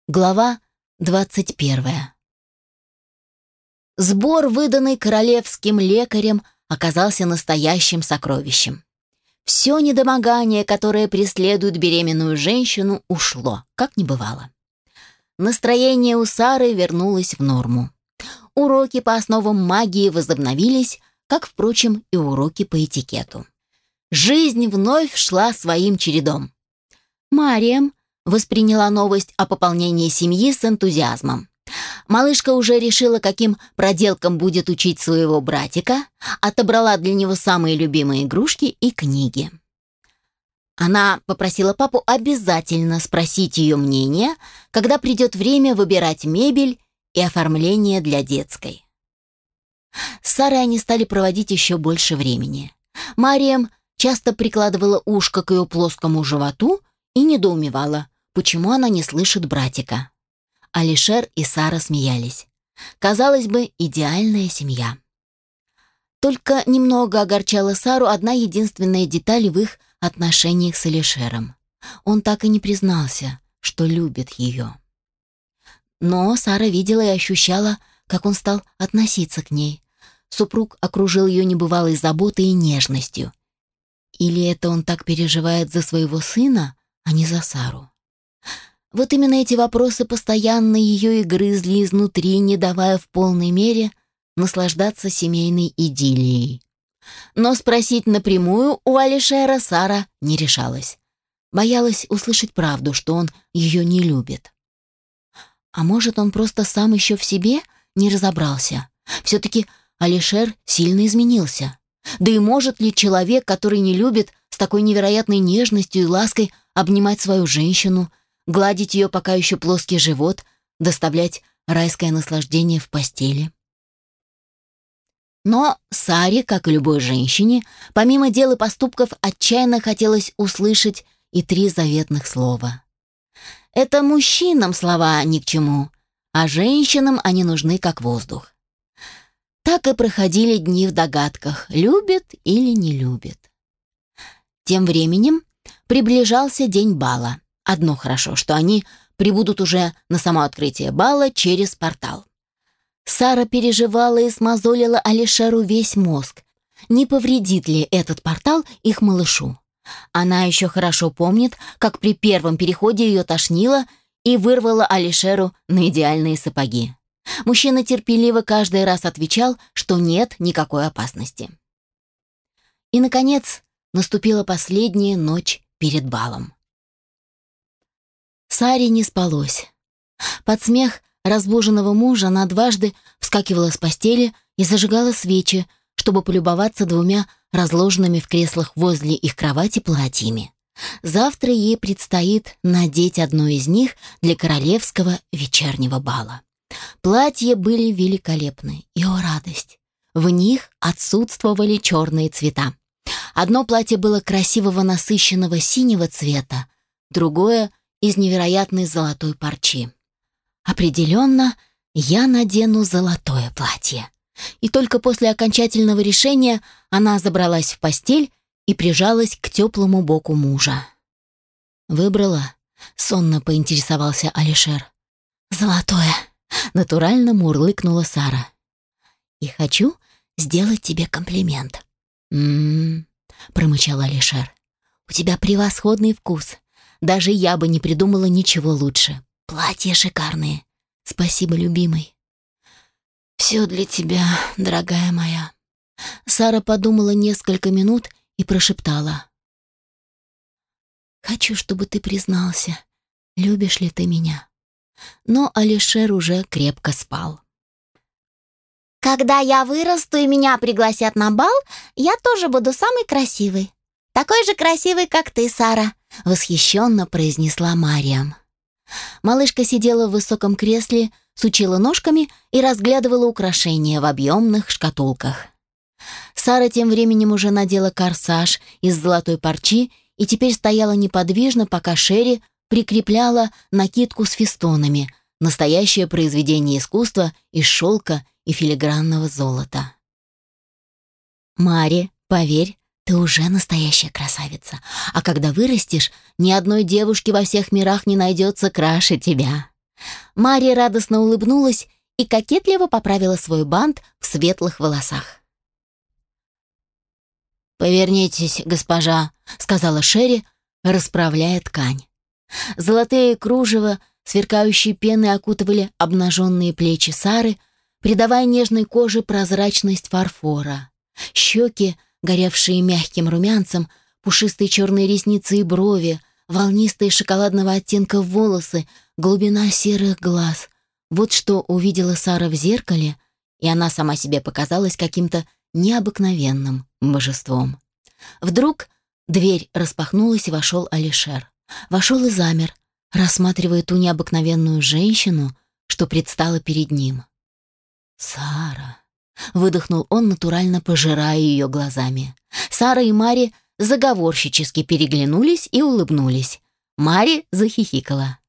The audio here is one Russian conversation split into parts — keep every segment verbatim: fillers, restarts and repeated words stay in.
Глава двадцать первая. Сбор, выданный королевским лекарем, оказался настоящим сокровищем. Все недомогание, которое преследует беременную женщину, ушло, как не бывало. Настроение у Сары вернулось в норму. Уроки по основам магии возобновились, как, впрочем, и уроки по этикету. Жизнь вновь шла своим чередом. Мариам восприняла новость о пополнении семьи с энтузиазмом. Малышка уже решила, каким проделкам будет учить своего братика, отобрала для него самые любимые игрушки и книги. Она попросила папу обязательно спросить ее мнение, когда придет время выбирать мебель и оформление для детской. С Сарой они стали проводить еще больше времени. Мариам часто прикладывала ушко к ее плоскому животу и недоумевала, почему она не слышит братика. Алишер и Сара смеялись. Казалось бы, идеальная семья. Только немного огорчала Сару одна единственная деталь в их отношениях с Алишером. Он так и не признался, что любит ее. Но Сара видела и ощущала, как он стал относиться к ней. Супруг окружил ее небывалой заботой и нежностью. Или это он так переживает за своего сына, а не за Сару? Вот именно эти вопросы постоянно ее и грызли изнутри, не давая в полной мере наслаждаться семейной идиллией. Но спросить напрямую у Алишера Сара не решалась. Боялась услышать правду, что он ее не любит. А может, он просто сам еще в себе не разобрался? Все-таки Алишер сильно изменился. Да и может ли человек, который не любит, с такой невероятной нежностью и лаской обнимать свою женщину, гладить ее пока еще плоский живот, доставлять райское наслаждение в постели? Но Саре, как и любой женщине, помимо дел и поступков, отчаянно хотелось услышать и три заветных слова. Это мужчинам слова ни к чему, а женщинам они нужны как воздух. Так и проходили дни в догадках, любит или не любит. Тем временем приближался день бала. Одно хорошо, что они прибудут уже на само открытие бала через портал. Сара переживала и смазолила Алишеру весь мозг. Не повредит ли этот портал их малышу? Она еще хорошо помнит, как при первом переходе ее тошнило и вырвала Алишеру на идеальные сапоги. Мужчина терпеливо каждый раз отвечал, что нет никакой опасности. И, наконец, наступила последняя ночь перед балом. Саре не спалось. Под смех разбуженного мужа она дважды вскакивала с постели и зажигала свечи, чтобы полюбоваться двумя разложенными в креслах возле их кровати платьями. Завтра ей предстоит надеть одно из них для королевского вечернего бала. Платья были великолепны, и, о радость, в них отсутствовали черные цвета. Одно платье было красивого насыщенного синего цвета, другое — из невероятной золотой парчи. Определенно, я надену золотое платье. И только после окончательного решения она забралась в постель и прижалась к теплому боку мужа. «Выбрала?» — сонно поинтересовался Алишер. «Золотое!» — натурально мурлыкнула Сара. «И хочу сделать тебе комплимент». «М-м-м», промычал Алишер. «У тебя превосходный вкус. Даже я бы не придумала ничего лучше. Платья шикарные. Спасибо, любимый». «Все для тебя, дорогая моя». Сара подумала несколько минут и прошептала. «Хочу, чтобы ты признался, любишь ли ты меня?» Но Алишер уже крепко спал. «Когда я вырасту и меня пригласят на бал, я тоже буду самой красивой. Такой же красивой, как ты, Сара», — восхищенно произнесла Мариам. Малышка сидела в высоком кресле, сучила ножками и разглядывала украшения в объемных шкатулках. Сара тем временем уже надела корсаж из золотой парчи и теперь стояла неподвижно, пока Шерри прикрепляла накидку с фестонами, настоящее произведение искусства из шелка и филигранного золота. «Мари, поверь, ты уже настоящая красавица, а когда вырастешь, ни одной девушки во всех мирах не найдется краше тебя. Мария радостно улыбнулась и кокетливо поправила свой бант в светлых волосах. «Повернитесь, госпожа», — сказала Шерри, расправляя ткань. Золотые кружева, сверкающие пены окутывали обнаженные плечи Сары, придавая нежной коже прозрачность фарфора. Щеки, горевшие мягким румянцем, пушистые черные ресницы и брови, волнистые шоколадного оттенка волосы, глубина серых глаз. Вот что увидела Сара в зеркале, и она сама себе показалась каким-то необыкновенным божеством. Вдруг дверь распахнулась, и вошел Алишер. Вошел и замер, рассматривая ту необыкновенную женщину, что предстала перед ним. «Сара!» — выдохнул он, натурально пожирая ее глазами. Сара и Мари заговорщически переглянулись и улыбнулись. Мари захихикала.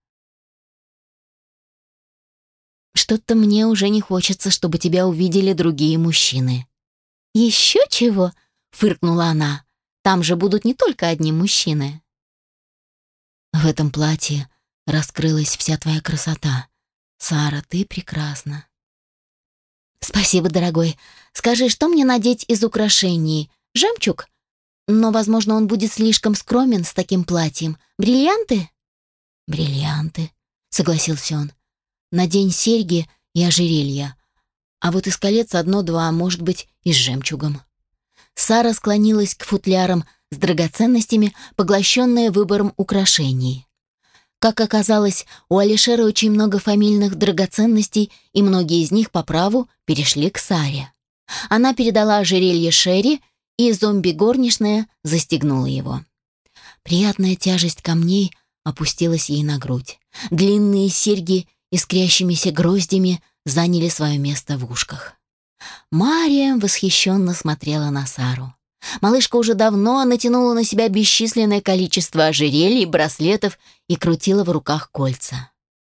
«Что-то мне уже не хочется, чтобы тебя увидели другие мужчины». «Еще чего?» — фыркнула она. «Там же будут не только одни мужчины». «В этом платье раскрылась вся твоя красота. Сара, ты прекрасна». «Спасибо, дорогой. Скажи, что мне надеть из украшений? Жемчуг? Но, возможно, он будет слишком скромен с таким платьем. Бриллианты?» «Бриллианты», — согласился он. «Надень серьги и ожерелья. А вот из колец одно-два, может быть, и с жемчугом». Сара склонилась к футлярам с драгоценностями, поглощенная выбором украшений. Как оказалось, у Алишера очень много фамильных драгоценностей, и многие из них по праву перешли к Саре. Она передала ожерелье Шерри, и зомби-горничная застегнула его. Приятная тяжесть камней опустилась ей на грудь. Длинные серьги искрящимися гроздями заняли свое место в ушках. Мария восхищенно смотрела на Сару. Малышка уже давно натянула на себя бесчисленное количество ожерелий, браслетов и крутила в руках кольца.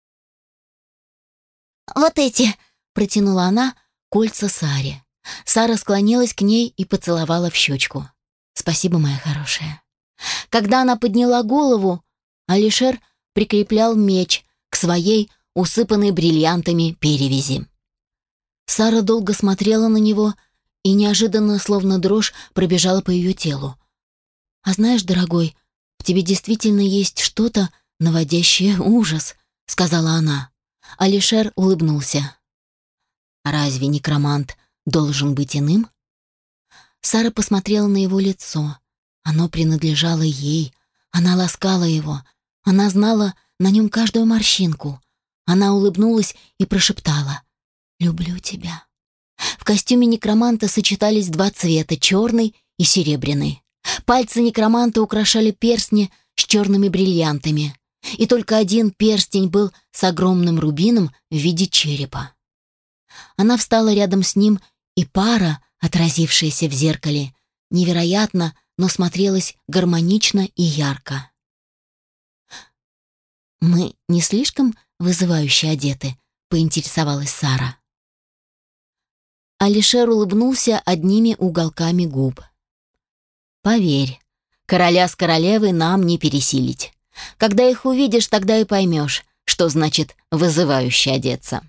«Вот эти!» — протянула она кольца Саре. Сара склонилась к ней и поцеловала в щечку. «Спасибо, моя хорошая». Когда она подняла голову, Алишер прикреплял меч к своей усыпанной бриллиантами перевязи. Сара долго смотрела на него, и неожиданно, словно дрожь, пробежала по ее телу. «А знаешь, дорогой, в тебе действительно есть что-то, наводящее ужас», — сказала она. Алишер улыбнулся. «Разве некромант должен быть иным?» Сара посмотрела на его лицо. Оно принадлежало ей. Она ласкала его. Она знала на нем каждую морщинку. Она улыбнулась и прошептала: «Люблю тебя». В костюме некроманта сочетались два цвета — черный и серебряный. Пальцы некроманта украшали перстни с черными бриллиантами, и только один перстень был с огромным рубином в виде черепа. Она встала рядом с ним, и пара, отразившаяся в зеркале, невероятно, но смотрелась гармонично и ярко. «Мы не слишком вызывающе одеты?» — поинтересовалась Сара. Алишер улыбнулся одними уголками губ. «Поверь, короля с королевой нам не пересилить. Когда их увидишь, тогда и поймешь, что значит вызывающе одеться».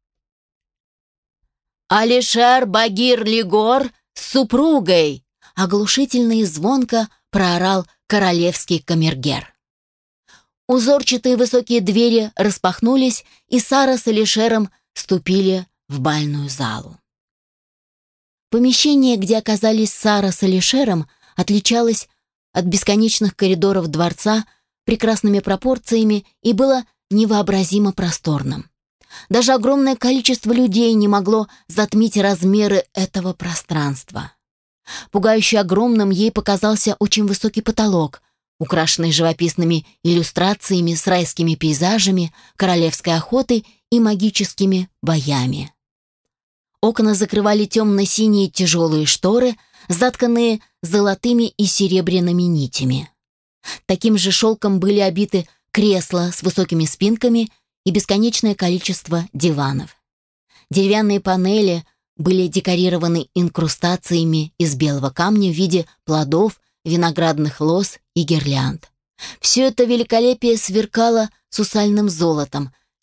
«Алишер Багир-Лигор с супругой!» — оглушительно и звонко проорал королевский камергер. Узорчатые высокие двери распахнулись, и Сара с Алишером ступили в бальную залу. Помещение, где оказались Сара с Алишером, отличалось от бесконечных коридоров дворца прекрасными пропорциями и было невообразимо просторным. Даже огромное количество людей не могло затмить размеры этого пространства. Пугающе огромным ей показался очень высокий потолок, украшенный живописными иллюстрациями с райскими пейзажами, королевской охотой и магическими боями. Окна закрывали темно-синие тяжелые шторы, затканные золотыми и серебряными нитями. Таким же шелком были обиты кресла с высокими спинками и бесконечное количество диванов. Деревянные панели были декорированы инкрустациями из белого камня в виде плодов, виноградных лоз и гирлянд. Все это великолепие сверкало сусальным золотом,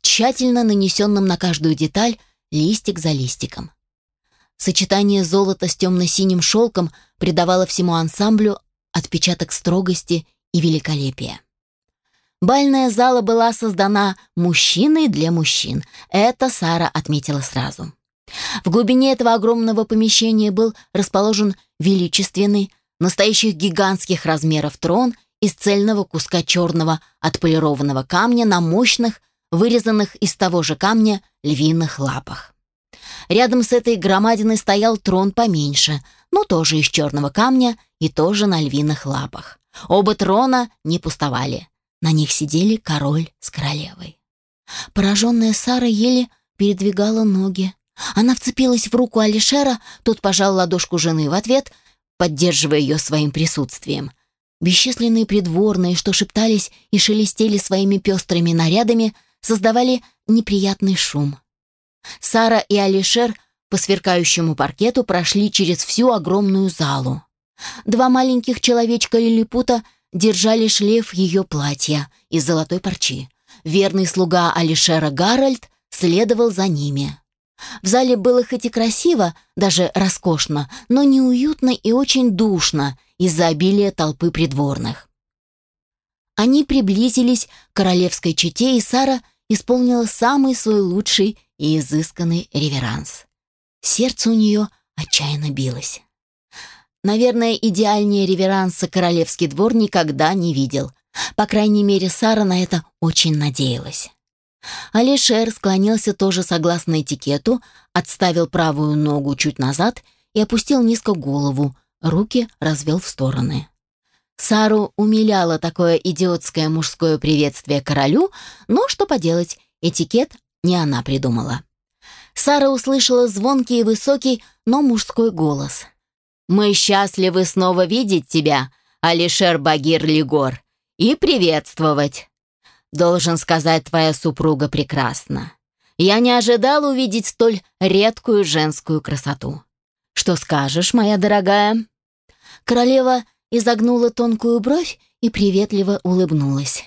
тщательно нанесенным на каждую деталь листик за листиком. Сочетание золота с темно-синим шелком придавало всему ансамблю отпечаток строгости и великолепия. Бальная зала была создана мужчиной для мужчин. Это Сара отметила сразу. В глубине этого огромного помещения был расположен величественный, настоящих гигантских размеров трон из цельного куска черного отполированного камня на мощных, вырезанных из того же камня львиных лапах. Рядом с этой громадиной стоял трон поменьше, но тоже из черного камня и тоже на львиных лапах. Оба трона не пустовали. На них сидели король с королевой. Пораженная Сара еле передвигала ноги. Она вцепилась в руку Алишера, тот пожал ладошку жены в ответ, поддерживая ее своим присутствием. Бесчисленные придворные, что шептались и шелестели своими пестрыми нарядами, создавали неприятный шум. Сара и Алишер по сверкающему паркету прошли через всю огромную залу. Два маленьких человечка-лилипута держали шлейф ее платья из золотой парчи. Верный слуга Алишера Гарольд следовал за ними. В зале было хоть и красиво, даже роскошно, но неуютно и очень душно из-за обилия толпы придворных. Они приблизились к королевской чете, и Сара исполнила самый свой лучший и изысканный реверанс. Сердце у нее отчаянно билось. Наверное, идеальнее реверанса королевский двор никогда не видел. По крайней мере, Сара на это очень надеялась. Алишер склонился тоже согласно этикету, отставил правую ногу чуть назад и опустил низко голову, руки развел в стороны. Сару умиляло такое идиотское мужское приветствие королю, но что поделать, этикет не она придумала. Сара услышала звонкий и высокий, но мужской голос. «Мы счастливы снова видеть тебя, Алишер Багир Лигор, и приветствовать. Должен сказать, твоя супруга прекрасна. Я не ожидал увидеть столь редкую женскую красоту. Что скажешь, моя дорогая?» Королева изогнула тонкую бровь и приветливо улыбнулась.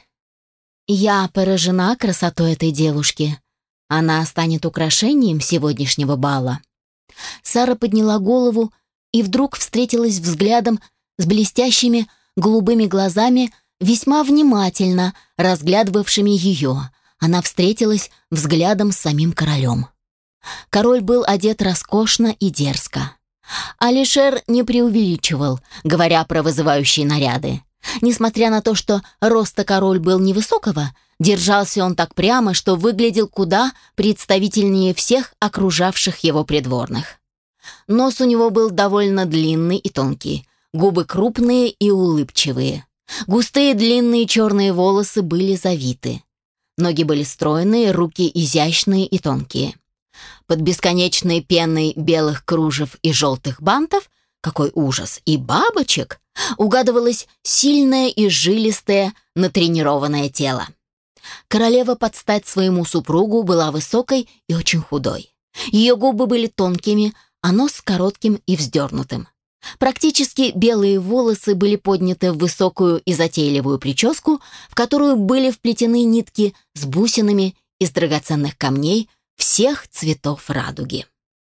«Я поражена красотой этой девушки. Она станет украшением сегодняшнего бала». Сара подняла голову и вдруг встретилась взглядом с блестящими голубыми глазами, весьма внимательно разглядывавшими ее. Она встретилась взглядом с самим королем. Король был одет роскошно и дерзко. Алишер не преувеличивал, говоря про вызывающие наряды. Несмотря на то, что роста король был невысокого, держался он так прямо, что выглядел куда представительнее всех окружавших его придворных. Нос у него был довольно длинный и тонкий, губы крупные и улыбчивые. Густые длинные черные волосы были завиты. Ноги были стройные, руки изящные и тонкие. Под бесконечной пеной белых кружев и желтых бантов, какой ужас, и бабочек, угадывалось сильное и жилистое натренированное тело. Королева под стать своему супругу была высокой и очень худой. Ее губы были тонкими, а нос коротким и вздернутым. Практически белые волосы были подняты в высокую и затейливую прическу, в которую были вплетены нитки с бусинами из драгоценных камней всех цветов радуги.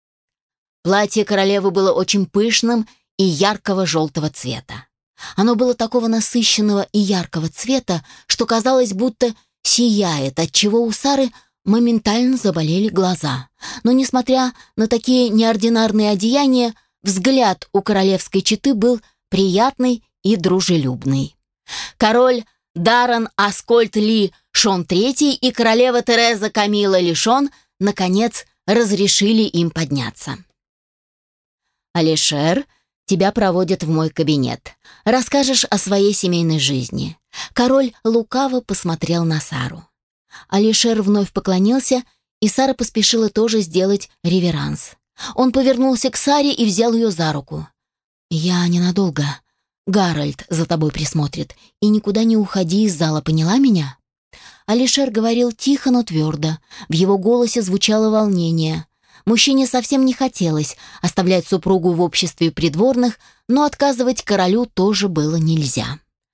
Платье королевы было очень пышным и яркого желтого цвета. Оно было такого насыщенного и яркого цвета, что казалось, будто сияет, отчего у Сары моментально заболели глаза. Но, несмотря на такие неординарные одеяния, взгляд у королевской четы был приятный и дружелюбный. Король Даррен Аскольд Ли Шон третий и королева Тереза Камила Ли Шон наконец разрешили им подняться. «Алишер, тебя проводят в мой кабинет. Расскажешь о своей семейной жизни». Король лукаво посмотрел на Сару. Алишер вновь поклонился, и Сара поспешила тоже сделать реверанс. Он повернулся к Саре и взял ее за руку. «Я ненадолго. Гарольд за тобой присмотрит. И никуда не уходи из зала, поняла меня?» Алишер говорил тихо, но твердо. В его голосе звучало волнение. Мужчине совсем не хотелось оставлять супругу в обществе придворных, но отказывать королю тоже было нельзя.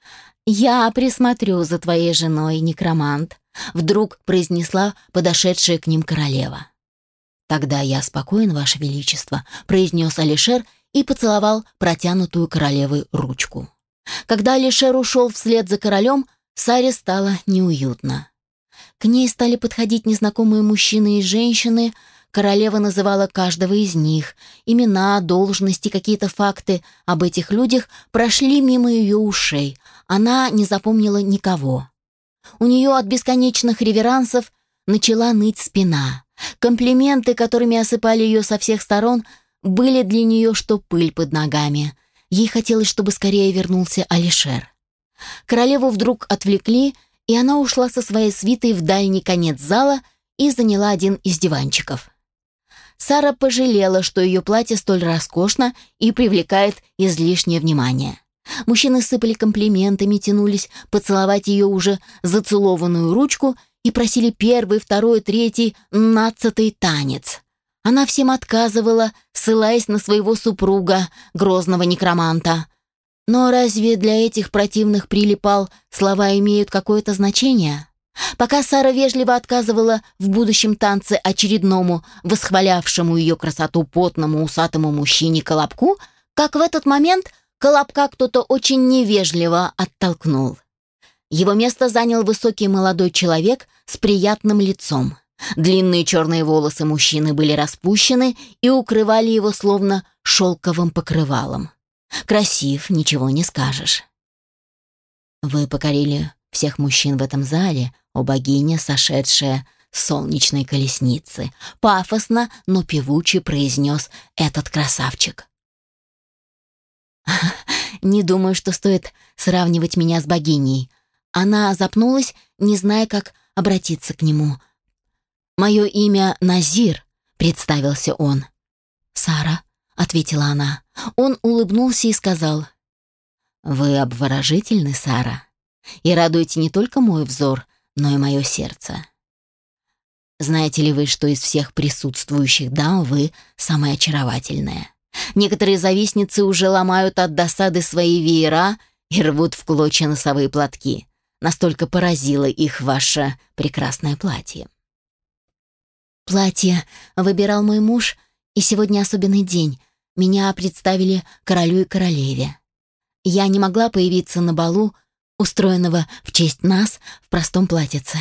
«Я присмотрю за твоей женой, некромант», — вдруг произнесла подошедшая к ним королева. «Тогда я спокоен, Ваше Величество», — произнес Алишер и поцеловал протянутую королевой ручку. Когда Алишер ушел вслед за королем, Саре стало неуютно. К ней стали подходить незнакомые мужчины и женщины. Королева называла каждого из них. Имена, должности, какие-то факты об этих людях прошли мимо ее ушей. Она не запомнила никого. У нее от бесконечных реверансов начала ныть спина. Комплименты, которыми осыпали ее со всех сторон, были для нее что пыль под ногами. Ей хотелось, чтобы скорее вернулся Алишер. Королеву вдруг отвлекли, и она ушла со своей свитой в дальний конец зала и заняла один из диванчиков. Сара пожалела, что ее платье столь роскошно и привлекает излишнее внимание. Мужчины сыпали комплиментами, тянулись поцеловать ее уже зацелованную ручку и просили первый, второй, третий, нацатый танец. Она всем отказывала, ссылаясь на своего супруга, грозного некроманта. Но разве для этих противных прилипал слова имеют какое-то значение? Пока Сара вежливо отказывала в будущем танце очередному, восхвалявшему ее красоту потному усатому мужчине Колобку, как в этот момент Колобка кто-то очень невежливо оттолкнул. Его место занял высокий молодой человек с приятным лицом. Длинные черные волосы мужчины были распущены и укрывали его словно шелковым покрывалом. Красив, ничего не скажешь. «Вы покорили всех мужчин в этом зале, о богиня, сошедшая с солнечной колесницы», пафосно, но певуче произнес этот красавчик. «Не думаю, что стоит сравнивать меня с богиней». Она запнулась, не зная, как обратиться к нему. «Мое имя Назир», — представился он. «Сара», — ответила она. Он улыбнулся и сказал: «Вы обворожительны, Сара, и радуете не только мой взор, но и мое сердце. Знаете ли вы, что из всех присутствующих дам вы самая очаровательная? Некоторые завистницы уже ломают от досады свои веера и рвут в клочья носовые платки. Настолько поразило их ваше прекрасное платье». «Платье выбирал мой муж, и сегодня особенный день. Меня представили королю и королеве. Я не могла появиться на балу, устроенного в честь нас в простом платьице».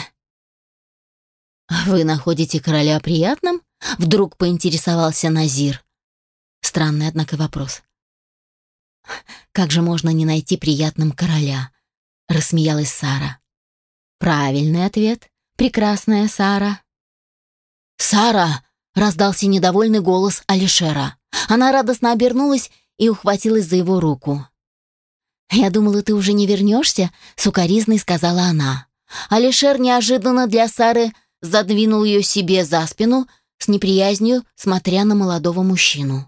«Вы находите короля приятным?» — вдруг поинтересовался Назир. Странный, однако, вопрос. «Как же можно не найти приятным короля?» — рассмеялась Сара. «Правильный ответ, прекрасная Сара». «Сара!» — раздался недовольный голос Алишера. Она радостно обернулась и ухватилась за его руку. «Я думала, ты уже не вернешься», — сукоризной сказала она. Алишер неожиданно для Сары задвинул ее себе за спину, с неприязнью смотря на молодого мужчину.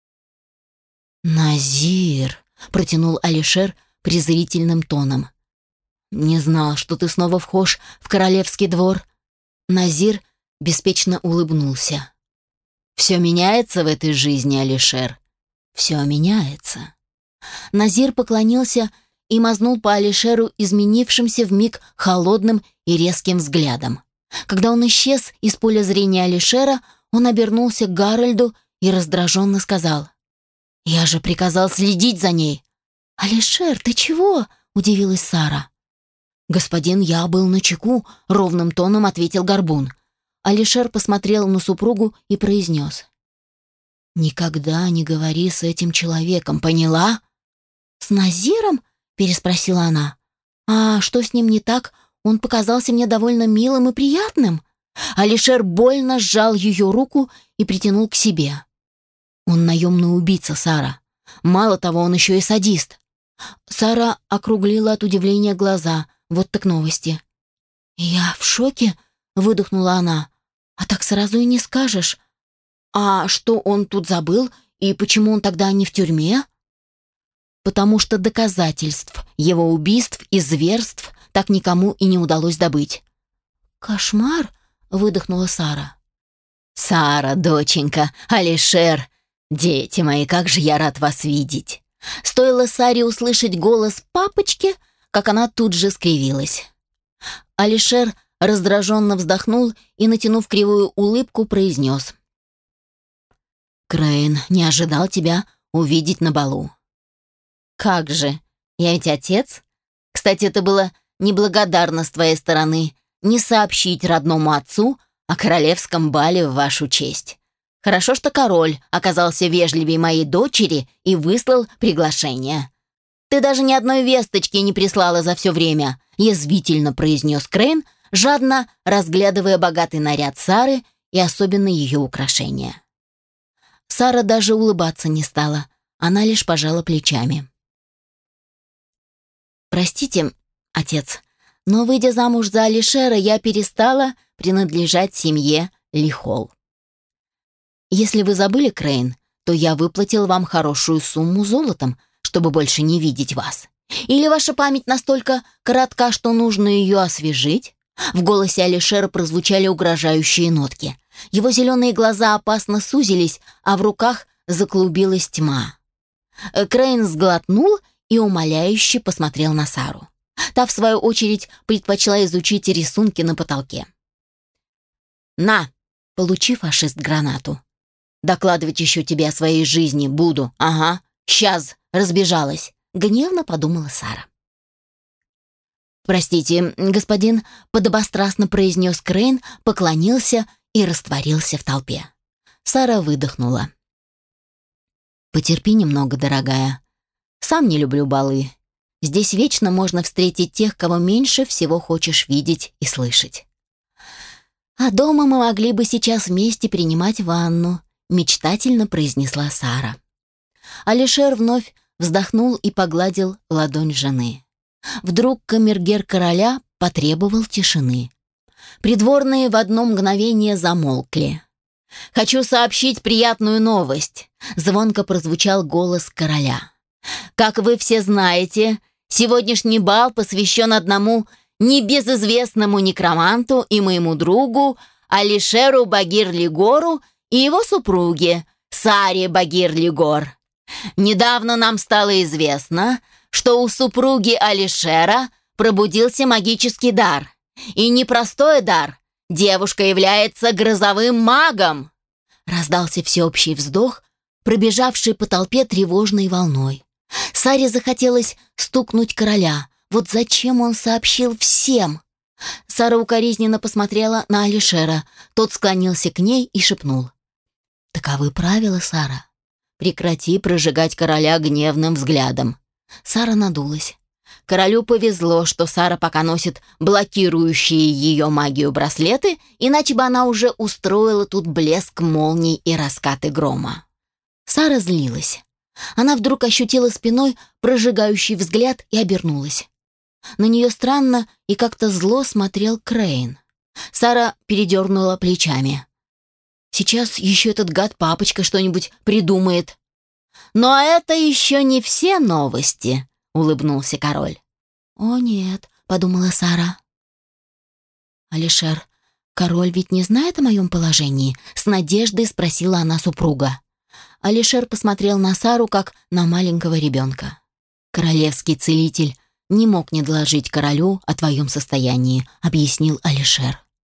«Назир», — протянул Алишер презрительным тоном. «Не знал, что ты снова вхож в королевский двор». Назир беспечно улыбнулся. «Все меняется в этой жизни, Алишер. Все меняется». Назир поклонился и мазнул по Алишеру изменившимся вмиг холодным и резким взглядом. Когда он исчез из поля зрения Алишера, он обернулся к Гарольду и раздраженно сказал: «Я же приказал следить за ней». «Алишер, ты чего?» — удивилась Сара. «Господин, я был начеку», — ровным тоном ответил Горбун. Алишер посмотрел на супругу и произнес: «Никогда не говори с этим человеком, поняла?» «С Назиром?» — переспросила она. «А что с ним не так? Он показался мне довольно милым и приятным». Алишер больно сжал ее руку и притянул к себе. «Он наемный убийца, Сара. Мало того, он еще и садист». Сара округлила от удивления глаза. Вот так новости. «Я в шоке», — выдохнула она. «А так сразу и не скажешь. А что он тут забыл, и почему он тогда не в тюрьме?» «Потому что доказательств его убийств и зверств так никому и не удалось добыть». «Кошмар», — выдохнула Сара. «Сара, доченька, Алишер, дети мои, как же я рад вас видеть!» Стоило Саре услышать голос папочки, как она тут же скривилась. Алишер раздраженно вздохнул и, натянув кривую улыбку, произнес: «Крейн не ожидал тебя увидеть на балу». «Как же? Я ведь отец. Кстати, это было неблагодарно с твоей стороны не сообщить родному отцу о королевском бале в вашу честь. Хорошо, что король оказался вежливее моей дочери и выслал приглашение. Ты даже ни одной весточки не прислала за все время», — язвительно произнес Крейн, жадно разглядывая богатый наряд Сары и особенно ее украшения. Сара даже улыбаться не стала, она лишь пожала плечами. «Простите, отец, но, выйдя замуж за Алишера, я перестала принадлежать семье Лихол. Если вы забыли, Крейн, то я выплатил вам хорошую сумму золотом, чтобы больше не видеть вас. Или ваша память настолько коротка, что нужно ее освежить?» В голосе Алишера прозвучали угрожающие нотки. Его зеленые глаза опасно сузились, а в руках заклубилась тьма. Крейн сглотнул и умоляюще посмотрел на Сару. Та, в свою очередь, предпочла изучить рисунки на потолке. «На, получи, фашист, гранату. Докладывать еще тебе о своей жизни буду. Ага, сейчас разбежалась», — гневно подумала Сара. «Простите, господин», — подобострастно произнес Крейн, поклонился и растворился в толпе. Сара выдохнула. «Потерпи немного, дорогая. Сам не люблю балы. Здесь вечно можно встретить тех, кого меньше всего хочешь видеть и слышать. А дома мы могли бы сейчас вместе принимать ванну», — мечтательно произнесла Сара. Алишер вновь вздохнул и погладил ладонь жены. Вдруг камергер короля потребовал тишины. Придворные в одно мгновение замолкли. «Хочу сообщить приятную новость», — звонко прозвучал голос короля. «Как вы все знаете, сегодняшний бал посвящен одному небезызвестному некроманту и моему другу Алишеру Багир-Лигору и его супруге Саре Багир-Лигор. Недавно нам стало известно, что у супруги Алишера пробудился магический дар. И не простой дар. Девушка является грозовым магом». Раздался всеобщий вздох, пробежавший по толпе тревожной волной. Саре захотелось стукнуть короля. Вот зачем он сообщил всем? Сара укоризненно посмотрела на Алишера. Тот склонился к ней и шепнул: «Таковы правила, Сара. Прекрати прожигать короля гневным взглядом». Сара надулась. Королю повезло, что Сара пока носит блокирующие ее магию браслеты, иначе бы она уже устроила тут блеск молний и раскаты грома. Сара злилась. Она вдруг ощутила спиной прожигающий взгляд и обернулась. На нее странно и как-то зло смотрел Крейн. Сара передернула плечами. «Сейчас еще этот гад-папочка что-нибудь придумает». «Но это еще не все новости», — улыбнулся король. «О нет», — подумала Сара. «Алишер, король ведь не знает о моем положении?» — с надеждой спросила она супруга. Алишер посмотрел на Сару, как на маленького ребенка. «Королевский целитель не мог не доложить королю о твоем состоянии», — объяснил Алишер.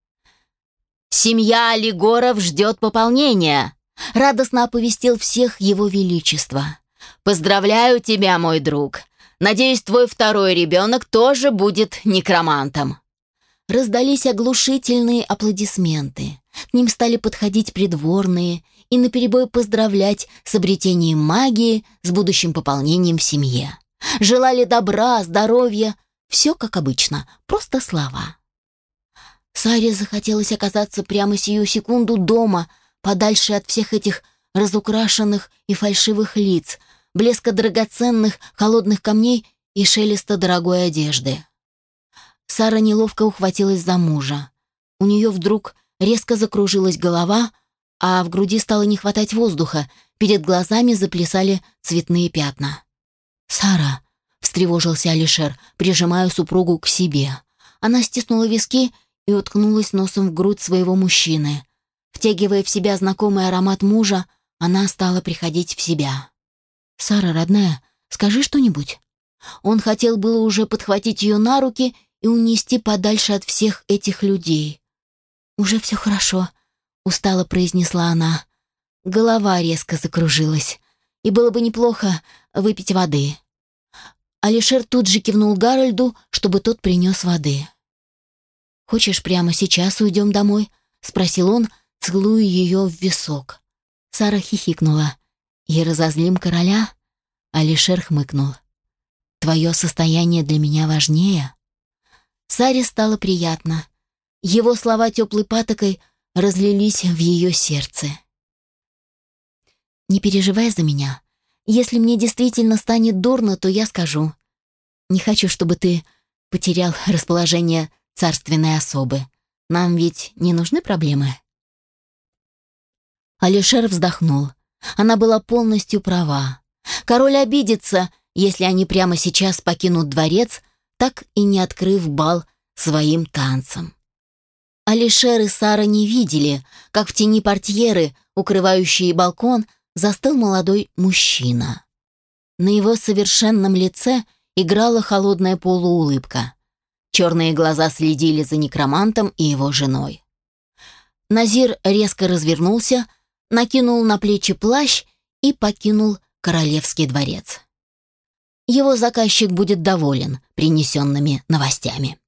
«Семья Лигоров ждет пополнения», — радостно оповестил всех его величество. «Поздравляю тебя, мой друг. Надеюсь, твой второй ребенок тоже будет некромантом». Раздались оглушительные аплодисменты. К ним стали подходить придворные и наперебой поздравлять с обретением магии, с будущим пополнением в семье. Желали добра, здоровья, все как обычно, просто слова. Саре захотелось оказаться прямо сию секунду дома, подальше от всех этих разукрашенных и фальшивых лиц, блеска драгоценных холодных камней и шелеста дорогой одежды. Сара неловко ухватилась за мужа. У нее вдруг резко закружилась голова, а в груди стало не хватать воздуха, перед глазами заплясали цветные пятна. «Сара», — встревожился Алишер, прижимая супругу к себе. Она стиснула виски и уткнулась носом в грудь своего мужчины. Втягивая в себя знакомый аромат мужа, она стала приходить в себя. «Сара, родная, скажи что-нибудь». Он хотел было уже подхватить ее на руки и унести подальше от всех этих людей. «Уже все хорошо», — устало произнесла она. Голова резко закружилась, и было бы неплохо выпить воды. Алишер тут же кивнул Гарольду, чтобы тот принес воды. «Хочешь, прямо сейчас уйдем домой?» — спросил он, целуя ее в висок. Сара хихикнула. «И разозлим короля?» Алишер хмыкнул. «Твое состояние для меня важнее?» Саре стало приятно. Его слова теплой патокой разлились в ее сердце. «Не переживай за меня. Если мне действительно станет дурно, то я скажу. Не хочу, чтобы ты потерял расположение царственной особы. Нам ведь не нужны проблемы?» Алишер вздохнул. Она была полностью права. Король обидится, если они прямо сейчас покинут дворец, так и не открыв бал своим танцем. Алишер и Сара не видели, как в тени портьеры, укрывающей балкон, застыл молодой мужчина. На его совершенном лице играла холодная полуулыбка. Черные глаза следили за некромантом и его женой. Назир резко развернулся, накинул на плечи плащ и покинул королевский дворец. Его заказчик будет доволен принесенными новостями.